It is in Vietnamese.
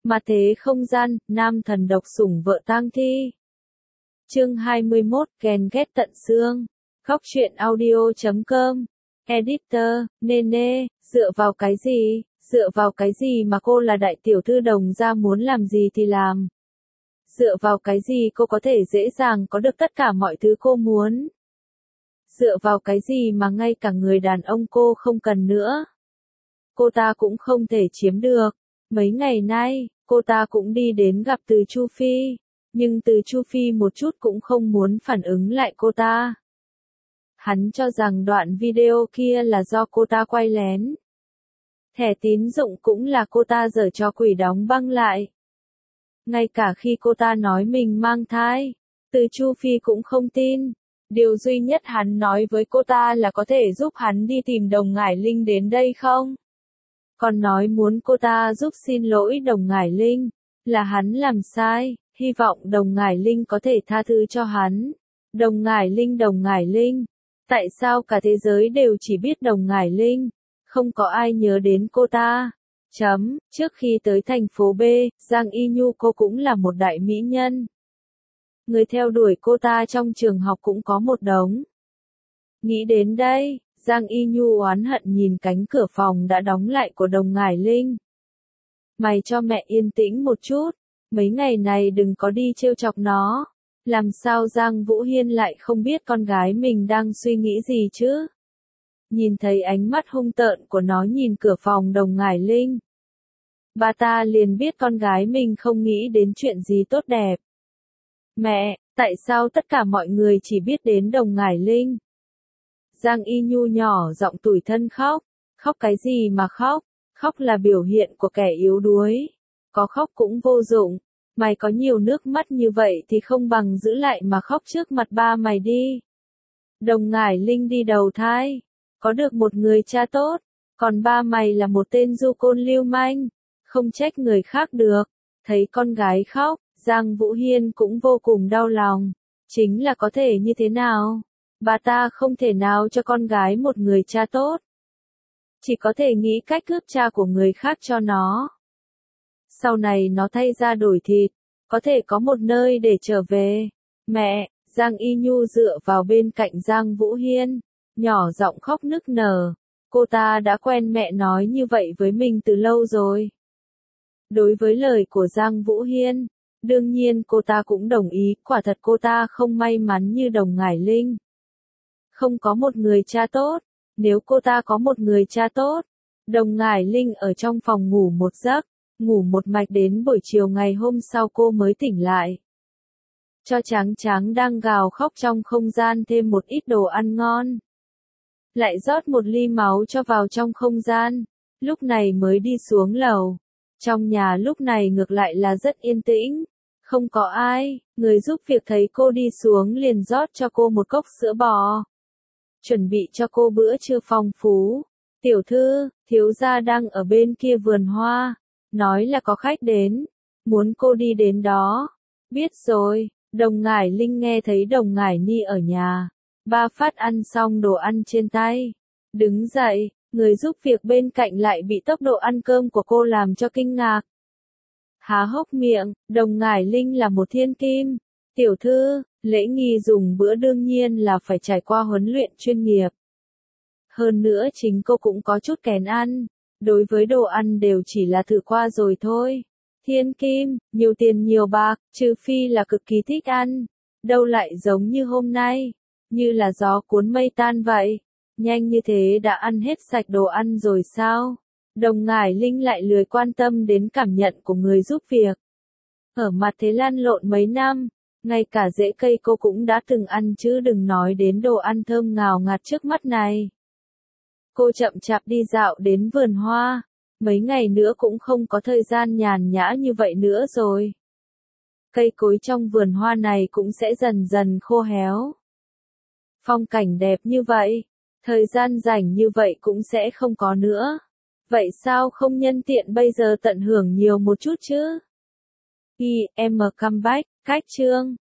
Mà thế không gian, nam thần độc sủng vợ tang thi. Chương 21, ghen ghét tận xương. Khóc chuyện audio.com. Editor, Nene, dựa vào cái gì? Dựa vào cái gì mà cô là đại tiểu thư Đồng gia muốn làm gì thì làm? Dựa vào cái gì cô có thể dễ dàng có được tất cả mọi thứ cô muốn? Dựa vào cái gì mà ngay cả người đàn ông cô không cần nữa? Cô ta cũng không thể chiếm được. Mấy ngày nay, cô ta cũng đi đến gặp Từ Chu Phi, nhưng Từ Chu Phi một chút cũng không muốn phản ứng lại cô ta. Hắn cho rằng đoạn video kia là do cô ta quay lén. Thẻ tín dụng cũng là cô ta giở trò quỷ đóng băng lại. Ngay cả khi cô ta nói mình mang thai, Từ Chu Phi cũng không tin. Điều duy nhất hắn nói với cô ta là có thể giúp hắn đi tìm Đồng Ngải Linh đến đây không? Còn nói muốn cô ta giúp xin lỗi Đồng Ngải Linh, là hắn làm sai, hy vọng Đồng Ngải Linh có thể tha thứ cho hắn. Đồng Ngải Linh, tại sao cả thế giới đều chỉ biết Đồng Ngải Linh, không có ai nhớ đến cô ta? Trước khi tới thành phố B, Giang Y Nhu cô cũng là một đại mỹ nhân. Người theo đuổi cô ta trong trường học cũng có một đống. Nghĩ đến đây, Giang Y Nhu oán hận nhìn cánh cửa phòng đã đóng lại của Đồng Ngải Linh. Mày cho mẹ yên tĩnh một chút, mấy ngày này đừng có đi trêu chọc nó. Làm sao Giang Vũ Hiên lại không biết con gái mình đang suy nghĩ gì chứ? Nhìn thấy ánh mắt hung tợn của nó nhìn cửa phòng Đồng Ngải Linh, bà ta liền biết con gái mình không nghĩ đến chuyện gì tốt đẹp. Mẹ, tại sao tất cả mọi người chỉ biết đến Đồng Ngải Linh? Giang Y Nhu nhỏ giọng tủi thân khóc. Khóc cái gì mà khóc? Khóc là biểu hiện của kẻ yếu đuối. Có khóc cũng vô dụng. Mày có nhiều nước mắt như vậy thì không bằng giữ lại mà khóc trước mặt ba mày đi. Đồng Ngải Linh đi đầu thai, có được một người cha tốt, còn ba mày là một tên du côn lưu manh, không trách người khác được. Thấy con gái khóc, Giang Vũ Hiên cũng vô cùng đau lòng. Chính là có thể như thế nào? Bà ta không thể nào cho con gái một người cha tốt. Chỉ có thể nghĩ cách cướp cha của người khác cho nó. Sau này nó thay da đổi thịt, có thể có một nơi để trở về. Mẹ, Giang Y Nhu dựa vào bên cạnh Giang Vũ Hiên, nhỏ giọng khóc nức nở. Cô ta đã quen mẹ nói như vậy với mình từ lâu rồi. Đối với lời của Giang Vũ Hiên, đương nhiên cô ta cũng đồng ý, quả thật cô ta không may mắn như Đồng Ngải Linh. Không có một người cha tốt, nếu cô ta có một người cha tốt, Đồng Ngải Linh ở trong phòng ngủ một giấc, ngủ một mạch đến buổi chiều ngày hôm sau cô mới tỉnh lại. Cho Tráng Tráng đang gào khóc trong không gian thêm một ít đồ ăn ngon. Lại rót một ly máu cho vào trong không gian, lúc này mới đi xuống lầu. Trong nhà lúc này ngược lại là rất yên tĩnh, không có ai, người giúp việc thấy cô đi xuống liền rót cho cô một cốc sữa bò. Chuẩn bị cho cô bữa trưa phong phú. Tiểu thư, thiếu gia đang ở bên kia vườn hoa, nói là có khách đến, muốn cô đi đến đó. Biết rồi, Đồng Ngải Linh nghe thấy Đồng Ngải Ni ở nhà. Ba phát ăn xong đồ ăn trên tay, đứng dậy, người giúp việc bên cạnh lại bị tốc độ ăn cơm của cô làm cho kinh ngạc. Há hốc miệng, Đồng Ngải Linh là một thiên kim. Tiểu thư, lễ nghi dùng bữa đương nhiên là phải trải qua huấn luyện chuyên nghiệp. Hơn nữa chính cô cũng có chút kén ăn, đối với đồ ăn đều chỉ là thử qua rồi thôi. Thiên kim, nhiều tiền nhiều bạc, trừ phi là cực kỳ thích ăn, đâu lại giống như hôm nay, như là gió cuốn mây tan vậy. Nhanh như thế đã ăn hết sạch đồ ăn rồi sao? Đồng Ngải Linh lại lười quan tâm đến cảm nhận của người giúp việc. Ở mặt thế lăn lộn mấy năm, ngay cả rễ cây cô cũng đã từng ăn chứ đừng nói đến đồ ăn thơm ngào ngạt trước mắt này. Cô chậm chạp đi dạo đến vườn hoa, mấy ngày nữa cũng không có thời gian nhàn nhã như vậy nữa rồi. Cây cối trong vườn hoa này cũng sẽ dần dần khô héo. Phong cảnh đẹp như vậy, thời gian rảnh như vậy cũng sẽ không có nữa. Vậy sao không nhân tiện bây giờ tận hưởng nhiều một chút chứ? Em comeback, cách chương.